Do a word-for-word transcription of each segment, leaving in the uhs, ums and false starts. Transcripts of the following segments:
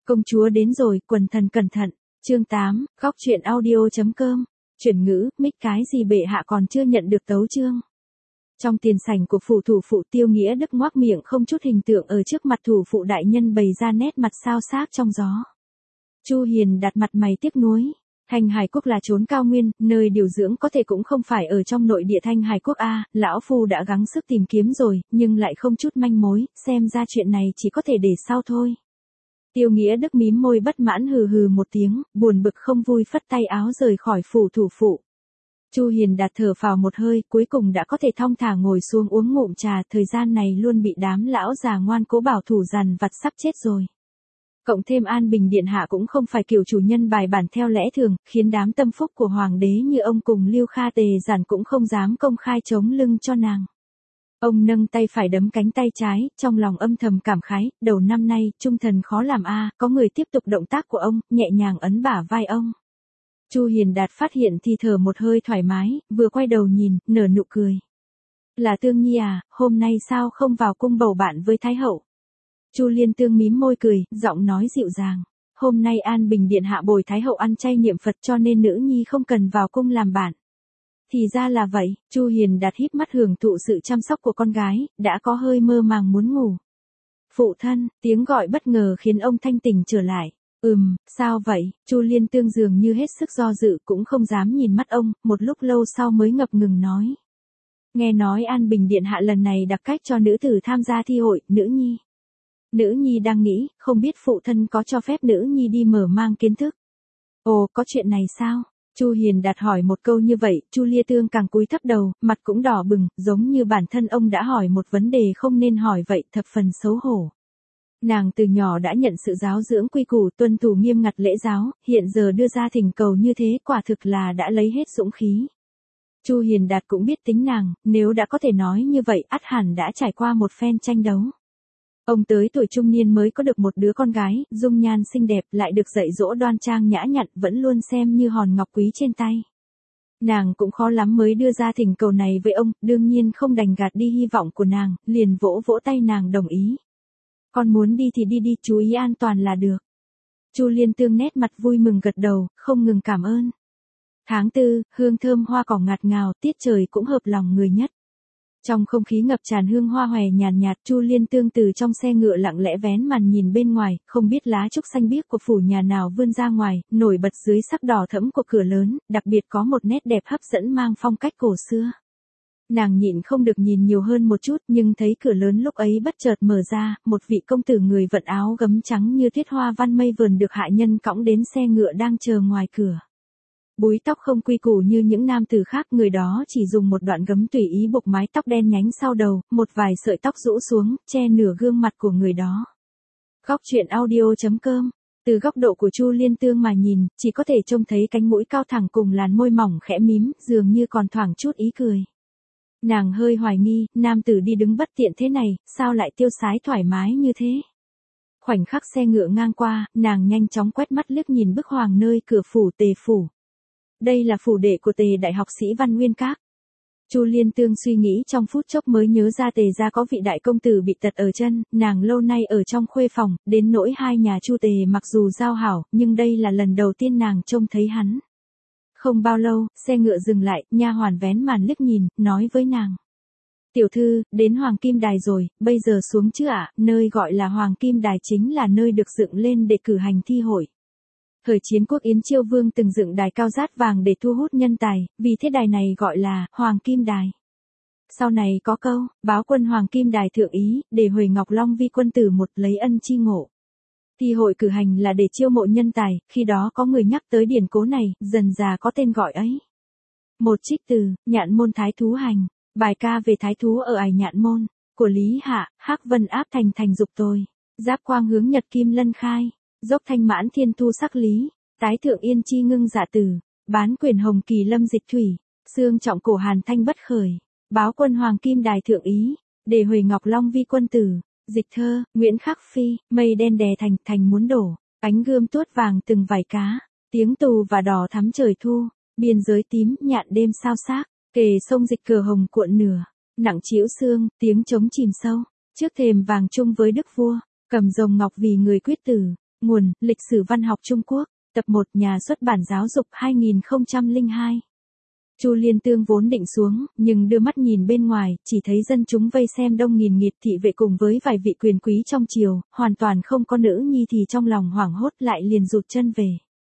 Công chúa đến rồi, quần thần cẩn thận. Chương tám, góc truyện audio.com. Chuyển ngữ, mích cái gì bệ hạ còn chưa nhận được tấu chương. Trong tiền sảnh của phủ thủ phụ Tiêu Nghĩa Đức ngoác miệng không chút hình tượng ở trước mặt thủ phụ đại nhân bày ra nét mặt xao xác trong gió. Chu Hiền đặt mặt mày tiếc nuối. Thanh Hải Quốc là chốn cao nguyên, nơi điều dưỡng có thể cũng không phải ở trong nội địa Thanh Hải Quốc a, lão phu đã gắng sức tìm kiếm rồi, nhưng lại không chút manh mối, xem ra chuyện này chỉ có thể để sau thôi. Tiêu Nghĩa Đức mím môi bất mãn hừ hừ một tiếng, buồn bực không vui phất tay áo rời khỏi phủ thủ phụ. Chu Hiền đạt thở phào một hơi, cuối cùng đã có thể thong thả ngồi xuống uống ngụm trà, thời gian này luôn bị đám lão già ngoan cố bảo thủ dằn vặt sắp chết rồi. Cộng thêm An Bình Điện Hạ cũng không phải kiểu chủ nhân bài bản theo lẽ thường, khiến đám tâm phúc của hoàng đế như ông cùng Lưu Kha Tề Giản cũng không dám công khai chống lưng cho nàng. Ông nâng tay phải đấm cánh tay trái, trong lòng âm thầm cảm khái, đầu năm nay, trung thần khó làm a, có người tiếp tục động tác của ông, nhẹ nhàng ấn bả vai ông. Chu Hiền Đạt phát hiện thì thở một hơi thoải mái, vừa quay đầu nhìn, nở nụ cười. Là Tương Nhi à, hôm nay sao không vào cung bầu bạn với Thái Hậu? Chu Liên Tương mím môi cười, giọng nói dịu dàng. Hôm nay An Bình Điện Hạ bồi Thái Hậu ăn chay niệm Phật cho nên nữ nhi không cần vào cung làm bạn. Thì ra là vậy, Chu Hiền Đạt híp mắt hưởng thụ sự chăm sóc của con gái, đã có hơi mơ màng muốn ngủ. Phụ thân, tiếng gọi bất ngờ khiến ông thanh tỉnh trở lại. Ừm, sao vậy? Chu Liên Tương dường như hết sức do dự cũng không dám nhìn mắt ông, một lúc lâu sau mới ngập ngừng nói. Nghe nói An Bình Điện Hạ lần này đặc cách cho nữ tử tham gia thi hội, nữ nhi. Nữ nhi đang nghĩ, không biết phụ thân có cho phép nữ nhi đi mở mang kiến thức. Ồ, có chuyện này sao? Chu Hiền Đạt hỏi một câu như vậy, Chu Lia Tương càng cúi thấp đầu, mặt cũng đỏ bừng, giống như bản thân ông đã hỏi một vấn đề không nên hỏi vậy, thập phần xấu hổ. Nàng từ nhỏ đã nhận sự giáo dưỡng quy củ, tuân thủ nghiêm ngặt lễ giáo, hiện giờ đưa ra thỉnh cầu như thế, quả thực là đã lấy hết dũng khí. Chu Hiền Đạt cũng biết tính nàng, nếu đã có thể nói như vậy, ắt hẳn đã trải qua một phen tranh đấu. Ông tới tuổi trung niên mới có được một đứa con gái, dung nhan xinh đẹp, lại được dạy dỗ đoan trang nhã nhặn, vẫn luôn xem như hòn ngọc quý trên tay. Nàng cũng khó lắm mới đưa ra thỉnh cầu này với ông, đương nhiên không đành gạt đi hy vọng của nàng, liền vỗ vỗ tay nàng đồng ý. Con muốn đi thì đi đi, chú ý an toàn là được. Chu Liên Tương nét mặt vui mừng gật đầu, không ngừng cảm ơn. Tháng tư, hương thơm hoa cỏ ngạt ngào, tiết trời cũng hợp lòng người nhất. Trong không khí ngập tràn hương hoa hòe nhàn nhạt, Chu Liên Tương từ trong xe ngựa lặng lẽ vén màn nhìn bên ngoài, không biết lá trúc xanh biếc của phủ nhà nào vươn ra ngoài, nổi bật dưới sắc đỏ thẫm của cửa lớn, đặc biệt có một nét đẹp hấp dẫn mang phong cách cổ xưa. Nàng nhịn không được nhìn nhiều hơn một chút, nhưng thấy cửa lớn lúc ấy bất chợt mở ra, một vị công tử người vận áo gấm trắng như tuyết hoa văn mây vườn được hạ nhân cõng đến xe ngựa đang chờ ngoài cửa. Búi tóc không quy củ như những nam tử khác, người đó chỉ dùng một đoạn gấm tùy ý buộc mái tóc đen nhánh sau đầu, một vài sợi tóc rũ xuống, che nửa gương mặt của người đó. Góc truyện audio.com. Từ góc độ của Chu Liên Tương mà nhìn, chỉ có thể trông thấy cánh mũi cao thẳng cùng làn môi mỏng khẽ mím, dường như còn thoảng chút ý cười. Nàng hơi hoài nghi, nam tử đi đứng bất tiện thế này, sao lại tiêu sái thoải mái như thế? Khoảnh khắc xe ngựa ngang qua, nàng nhanh chóng quét mắt liếc nhìn bức hoàng nơi cửa phủ Tề phủ. Đây là phủ đệ của Tề đại học sĩ Văn Nguyên Các. Chu Liên Tương suy nghĩ trong phút chốc mới nhớ ra Tề gia có vị đại công tử bị tật ở chân, nàng lâu nay ở trong khuê phòng, đến nỗi hai nhà Chu Tề mặc dù giao hảo, nhưng đây là lần đầu tiên nàng trông thấy hắn. Không bao lâu, xe ngựa dừng lại, nha hoàn vén màn liếc nhìn, nói với nàng. Tiểu thư, đến Hoàng Kim Đài rồi, bây giờ xuống chứ ạ, nơi gọi là Hoàng Kim Đài chính là nơi được dựng lên để cử hành thi hội. Thời chiến quốc Yến Chiêu Vương từng dựng đài cao rát vàng để thu hút nhân tài, vì thế đài này gọi là Hoàng Kim Đài. Sau này có câu, báo quân Hoàng Kim Đài thượng ý, để Huệ Ngọc Long vi quân tử một lấy ân chi ngộ. Thi hội cử hành là để chiêu mộ nhân tài, khi đó có người nhắc tới điển cố này, dần dà có tên gọi ấy. Một trích từ, Nhạn Môn Thái Thú Hành, bài ca về thái thú ở ải Nhạn Môn, của Lý Hạ, Hắc Vân áp thành thành dục tôi, giáp quang hướng nhật kim lân khai, dốc thanh mãn thiên thu sắc lý, tái thượng yên chi ngưng dạ tử, bán quyền hồng kỳ lâm dịch thủy, xương trọng cổ hàn thanh bất khởi, báo quân Hoàng Kim Đài thượng ý, để Huệ Ngọc Long vi quân tử. Dịch thơ, Nguyễn Khắc Phi, mây đen đè thành, thành muốn đổ, ánh gươm tuốt vàng từng vài cá, tiếng tù và đỏ thắm trời thu, biên giới tím, nhạn đêm sao xác, kề sông dịch cờ hồng cuộn nửa, nặng trĩu xương, tiếng trống chìm sâu, trước thềm vàng chung với đức vua, cầm rồng ngọc vì người quyết tử, Nguồn, Lịch sử văn học Trung Quốc, tập một, Nhà xuất bản Giáo dục hai nghìn không trăm lẻ hai. Chu Liên Tương vốn định xuống, nhưng đưa mắt nhìn bên ngoài, chỉ thấy dân chúng vây xem đông nghìn nghịt, thị vệ cùng với vài vị quyền quý trong triều, hoàn toàn không có nữ nhi, thì trong lòng hoảng hốt lại liền rụt chân về.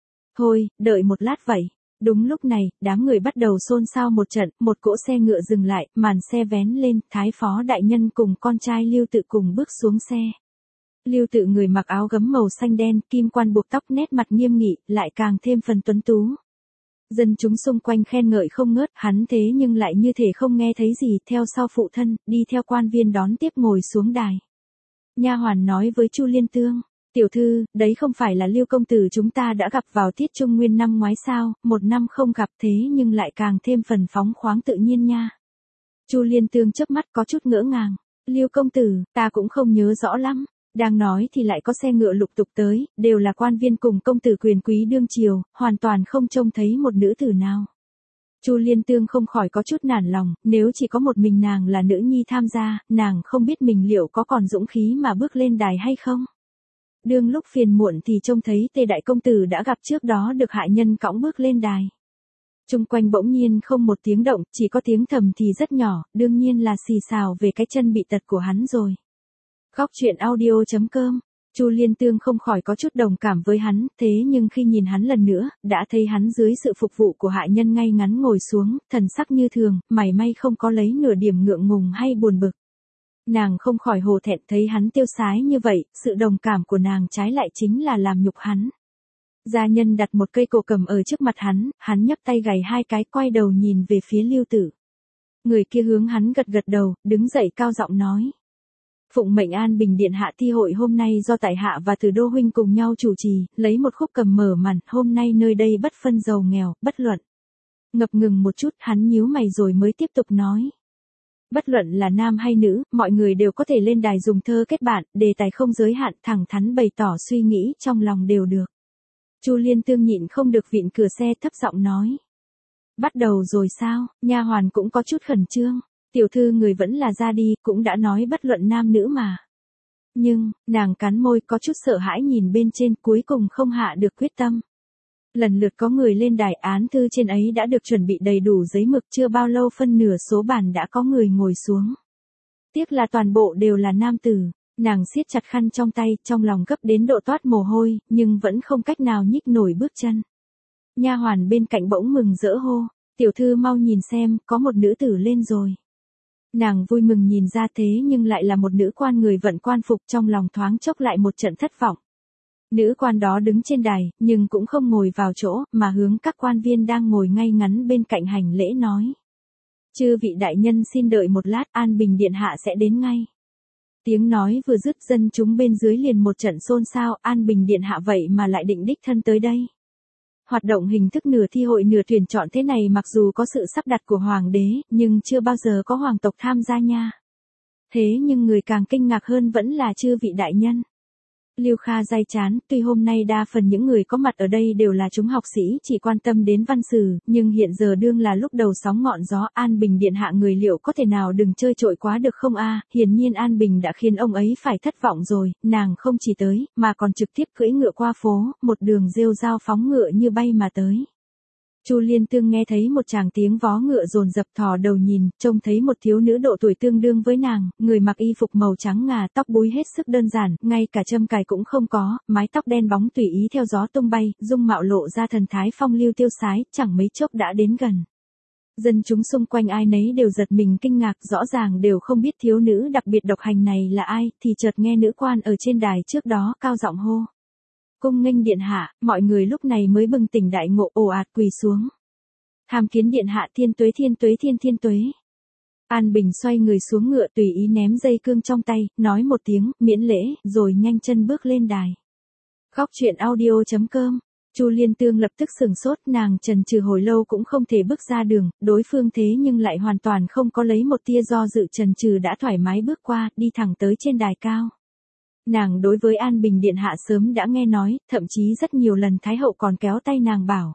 Thôi, đợi một lát vậy. Đúng lúc này, đám người bắt đầu xôn xao một trận, một cỗ xe ngựa dừng lại, màn xe vén lên, Thái phó đại nhân cùng con trai Lưu Tự cùng bước xuống xe. Lưu Tự người mặc áo gấm màu xanh đen, kim quan buộc tóc, nét mặt nghiêm nghị, lại càng thêm phần tuấn tú. Dân chúng xung quanh khen ngợi không ngớt, hắn thế nhưng lại như thể không nghe thấy gì, theo sau phụ thân, đi theo quan viên đón tiếp ngồi xuống đài. Nha hoàn nói với Chu Liên Tương, tiểu thư, đấy không phải là Lưu công tử chúng ta đã gặp vào tiết Trung Nguyên năm ngoái sao, một năm không gặp thế nhưng lại càng thêm phần phóng khoáng tự nhiên nha. Chu Liên Tương chớp mắt có chút ngỡ ngàng, Lưu công tử, ta cũng không nhớ rõ lắm. Đang nói thì lại có xe ngựa lục tục tới, đều là quan viên cùng công tử quyền quý đương triều, hoàn toàn không trông thấy một nữ tử nào. Chu Liên Tương không khỏi có chút nản lòng, nếu chỉ có một mình nàng là nữ nhi tham gia, nàng không biết mình liệu có còn dũng khí mà bước lên đài hay không. Đương lúc phiền muộn thì trông thấy Tề đại công tử đã gặp trước đó được hạ nhân cõng bước lên đài. Chung quanh bỗng nhiên không một tiếng động, chỉ có tiếng thầm thì rất nhỏ, đương nhiên là xì xào về cái chân bị tật của hắn rồi. Góc truyện audio chấm com, Chu Liên Tương không khỏi có chút đồng cảm với hắn, thế nhưng khi nhìn hắn lần nữa, đã thấy hắn dưới sự phục vụ của hạ nhân ngay ngắn ngồi xuống, thần sắc như thường, mảy may không có lấy nửa điểm ngượng ngùng hay buồn bực. Nàng không khỏi hổ thẹn thấy hắn tiêu sái như vậy, sự đồng cảm của nàng trái lại chính là làm nhục hắn. Gia nhân đặt một cây cổ cầm ở trước mặt hắn, hắn nhấc tay gảy hai cái, quay đầu nhìn về phía Lưu Tử. Người kia hướng hắn gật gật đầu, đứng dậy cao giọng nói. Phụng mệnh An Bình Điện hạ thi hội hôm nay do tại hạ và Từ Đô huynh cùng nhau chủ trì, lấy một khúc cầm mở màn, hôm nay nơi đây bất phân giàu nghèo, bất luận. Ngập ngừng một chút, hắn nhíu mày rồi mới tiếp tục nói. Bất luận là nam hay nữ, mọi người đều có thể lên đài dùng thơ kết bạn, đề tài không giới hạn, thẳng thắn bày tỏ suy nghĩ trong lòng đều được. Chu Liên Tương nhịn không được vịn cửa xe thấp giọng nói. Bắt đầu rồi sao? Nha hoàn cũng có chút khẩn trương. Tiểu thư người vẫn là ra đi, cũng đã nói bất luận nam nữ mà. Nhưng, nàng cắn môi có chút sợ hãi nhìn bên trên, cuối cùng không hạ được quyết tâm. Lần lượt có người lên đài, án thư trên ấy đã được chuẩn bị đầy đủ giấy mực, chưa bao lâu phân nửa số bàn đã có người ngồi xuống. Tiếc là toàn bộ đều là nam tử, nàng siết chặt khăn trong tay, trong lòng gấp đến độ toát mồ hôi, nhưng vẫn không cách nào nhích nổi bước chân. Nha hoàn bên cạnh bỗng mừng rỡ hô, tiểu thư mau nhìn xem, có một nữ tử lên rồi. Nàng vui mừng nhìn ra thế nhưng lại là một nữ quan người vận quan phục, trong lòng thoáng chốc lại một trận thất vọng. Nữ quan đó đứng trên đài, nhưng cũng không ngồi vào chỗ, mà hướng các quan viên đang ngồi ngay ngắn bên cạnh hành lễ nói. Chư vị đại nhân xin đợi một lát, An Bình Điện hạ sẽ đến ngay. Tiếng nói vừa dứt, dân chúng bên dưới liền một trận xôn xao, An Bình Điện hạ vậy mà lại định đích thân tới đây. Hoạt động hình thức nửa thi hội nửa tuyển chọn thế này mặc dù có sự sắp đặt của hoàng đế, nhưng chưa bao giờ có hoàng tộc tham gia nha. Thế nhưng người càng kinh ngạc hơn vẫn là chư vị đại nhân. Lưu Kha day chán, tuy hôm nay đa phần những người có mặt ở đây đều là chúng học sĩ chỉ quan tâm đến văn sử, nhưng hiện giờ đương là lúc đầu sóng ngọn gió, An Bình Điện hạ người liệu có thể nào đừng chơi trội quá được không a? Hiển nhiên An Bình đã khiến ông ấy phải thất vọng rồi, nàng không chỉ tới, mà còn trực tiếp cưỡi ngựa qua phố, một đường rêu rao phóng ngựa như bay mà tới. Chu Liên Tương nghe thấy một tràng tiếng vó ngựa dồn dập, thò đầu nhìn, trông thấy một thiếu nữ độ tuổi tương đương với nàng, người mặc y phục màu trắng ngà, tóc búi hết sức đơn giản, ngay cả châm cài cũng không có, mái tóc đen bóng tùy ý theo gió tung bay, dung mạo lộ ra thần thái phong lưu tiêu sái, chẳng mấy chốc đã đến gần. Dân chúng xung quanh ai nấy đều giật mình kinh ngạc, rõ ràng đều không biết thiếu nữ đặc biệt độc hành này là ai, thì chợt nghe nữ quan ở trên đài trước đó cao giọng hô. Cung nghênh điện hạ, mọi người lúc này mới bừng tỉnh đại ngộ, ồ ạt quỳ xuống. Tham kiến điện hạ, thiên tuế thiên tuế thiên thiên tuế. An Bình xoay người xuống ngựa, tùy ý ném dây cương trong tay, nói một tiếng, miễn lễ, rồi nhanh chân bước lên đài. Góc truyện audio chấm com, Chu Liên Tương lập tức sừng sốt, nàng chần chừ hồi lâu cũng không thể bước ra đường, đối phương thế nhưng lại hoàn toàn không có lấy một tia do dự, chần chừ đã thoải mái bước qua, đi thẳng tới trên đài cao. Nàng đối với An Bình Điện hạ sớm đã nghe nói, thậm chí rất nhiều lần Thái hậu còn kéo tay nàng bảo.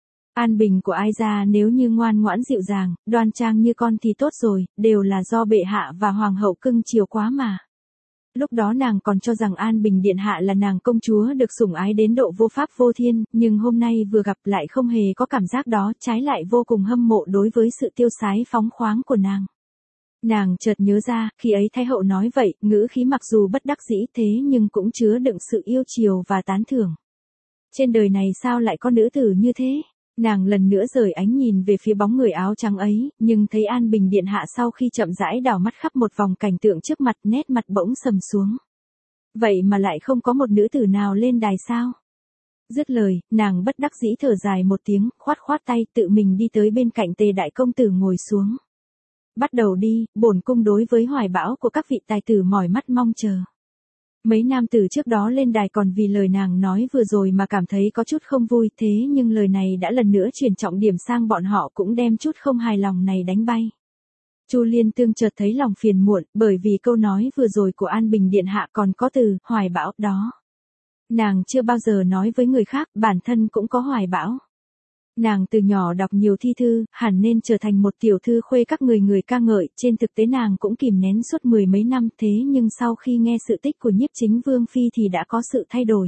An Bình của ai ra nếu như ngoan ngoãn dịu dàng, đoan trang như con thì tốt rồi, đều là do bệ hạ và hoàng hậu cưng chiều quá mà. Lúc đó nàng còn cho rằng An Bình Điện Hạ là nàng công chúa được sủng ái đến độ vô pháp vô thiên, nhưng hôm nay vừa gặp lại không hề có cảm giác đó, trái lại vô cùng hâm mộ đối với sự tiêu sái phóng khoáng của nàng. Nàng chợt nhớ ra, khi ấy Thái hậu nói vậy, ngữ khí mặc dù bất đắc dĩ thế nhưng cũng chứa đựng sự yêu chiều và tán thưởng. Trên đời này sao lại có nữ tử như thế? Nàng lần nữa rời ánh nhìn về phía bóng người áo trắng ấy, nhưng thấy An Bình Điện Hạ sau khi chậm rãi đảo mắt khắp một vòng cảnh tượng trước mặt, nét mặt bỗng sầm xuống. Vậy mà lại không có một nữ tử nào lên đài sao? Dứt lời, nàng bất đắc dĩ thở dài một tiếng, khoát khoát tay tự mình đi tới bên cạnh Tề đại công tử ngồi xuống. Bắt đầu đi, bổn cung đối với hoài bão của các vị tài tử mỏi mắt mong chờ. Mấy nam tử trước đó lên đài còn vì lời nàng nói vừa rồi mà cảm thấy có chút không vui, thế nhưng lời này đã lần nữa chuyển trọng điểm sang bọn họ, cũng đem chút không hài lòng này đánh bay. Chu Liên Tương chợt thấy lòng phiền muộn, bởi vì câu nói vừa rồi của An Bình Điện Hạ còn có từ hoài bão đó. Nàng chưa bao giờ nói với người khác, bản thân cũng có hoài bão. Nàng từ nhỏ đọc nhiều thi thư, hẳn nên trở thành một tiểu thư khuê các người người ca ngợi, trên thực tế nàng cũng kìm nén suốt mười mấy năm, thế nhưng sau khi nghe sự tích của Nhiếp Chính Vương phi thì đã có sự thay đổi.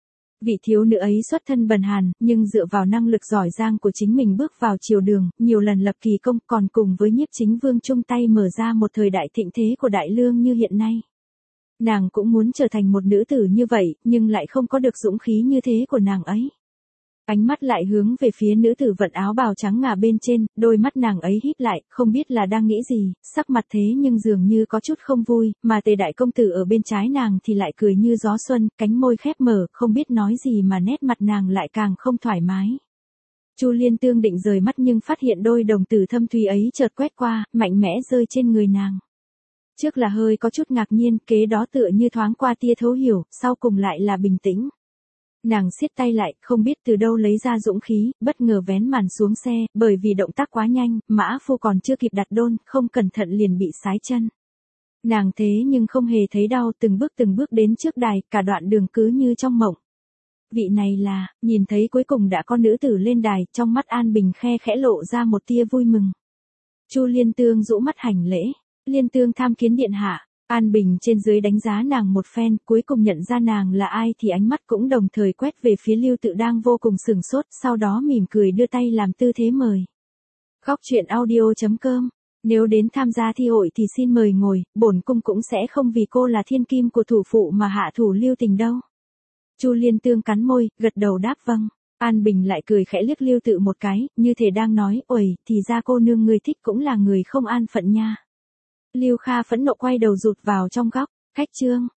Vị thiếu nữ ấy xuất thân bần hàn, nhưng dựa vào năng lực giỏi giang của chính mình bước vào triều đường, nhiều lần lập kỳ công, còn cùng với Nhiếp Chính Vương chung tay mở ra một thời đại thịnh thế của đại lương như hiện nay. Nàng cũng muốn trở thành một nữ tử như vậy, nhưng lại không có được dũng khí như thế của nàng ấy. Ánh mắt lại hướng về phía nữ tử vận áo bào trắng ngà bên trên, đôi mắt nàng ấy híp lại, không biết là đang nghĩ gì, sắc mặt thế nhưng dường như có chút không vui, mà Tề đại công tử ở bên trái nàng thì lại cười như gió xuân, cánh môi khép mở, không biết nói gì mà nét mặt nàng lại càng không thoải mái. Chu Liên Tương định rời mắt nhưng phát hiện đôi đồng tử thâm thúy ấy chợt quét qua, mạnh mẽ rơi trên người nàng. Trước là hơi có chút ngạc nhiên, kế đó tựa như thoáng qua tia thấu hiểu, sau cùng lại là bình tĩnh. Nàng siết tay lại, không biết từ đâu lấy ra dũng khí, bất ngờ vén màn xuống xe, bởi vì động tác quá nhanh, mã phu còn chưa kịp đặt đôn, không cẩn thận liền bị sái chân. Nàng thế nhưng không hề thấy đau, từng bước từng bước đến trước đài, cả đoạn đường cứ như trong mộng. Vị này là, nhìn thấy cuối cùng đã có nữ tử lên đài, trong mắt An Bình khe khẽ lộ ra một tia vui mừng. Chu Liên Tương rũ mắt hành lễ, Liên Tương tham kiến điện hạ. An Bình trên dưới đánh giá nàng một phen, cuối cùng nhận ra nàng là ai thì ánh mắt cũng đồng thời quét về phía Lưu Tự đang vô cùng sửng sốt, sau đó mỉm cười đưa tay làm tư thế mời. Khóc chuyện audio chấm com. Nếu đến tham gia thi hội thì xin mời ngồi, bổn cung cũng sẽ không vì cô là thiên kim của thủ phụ mà hạ thủ lưu tình đâu. Chu Liên Tương cắn môi, gật đầu đáp vâng. An Bình lại cười khẽ liếc Lưu Tự một cái, như thể đang nói, ôi, thì ra cô nương người thích cũng là người không an phận nha. Lưu Kha phẫn nộ quay đầu rụt vào trong góc, khách trương.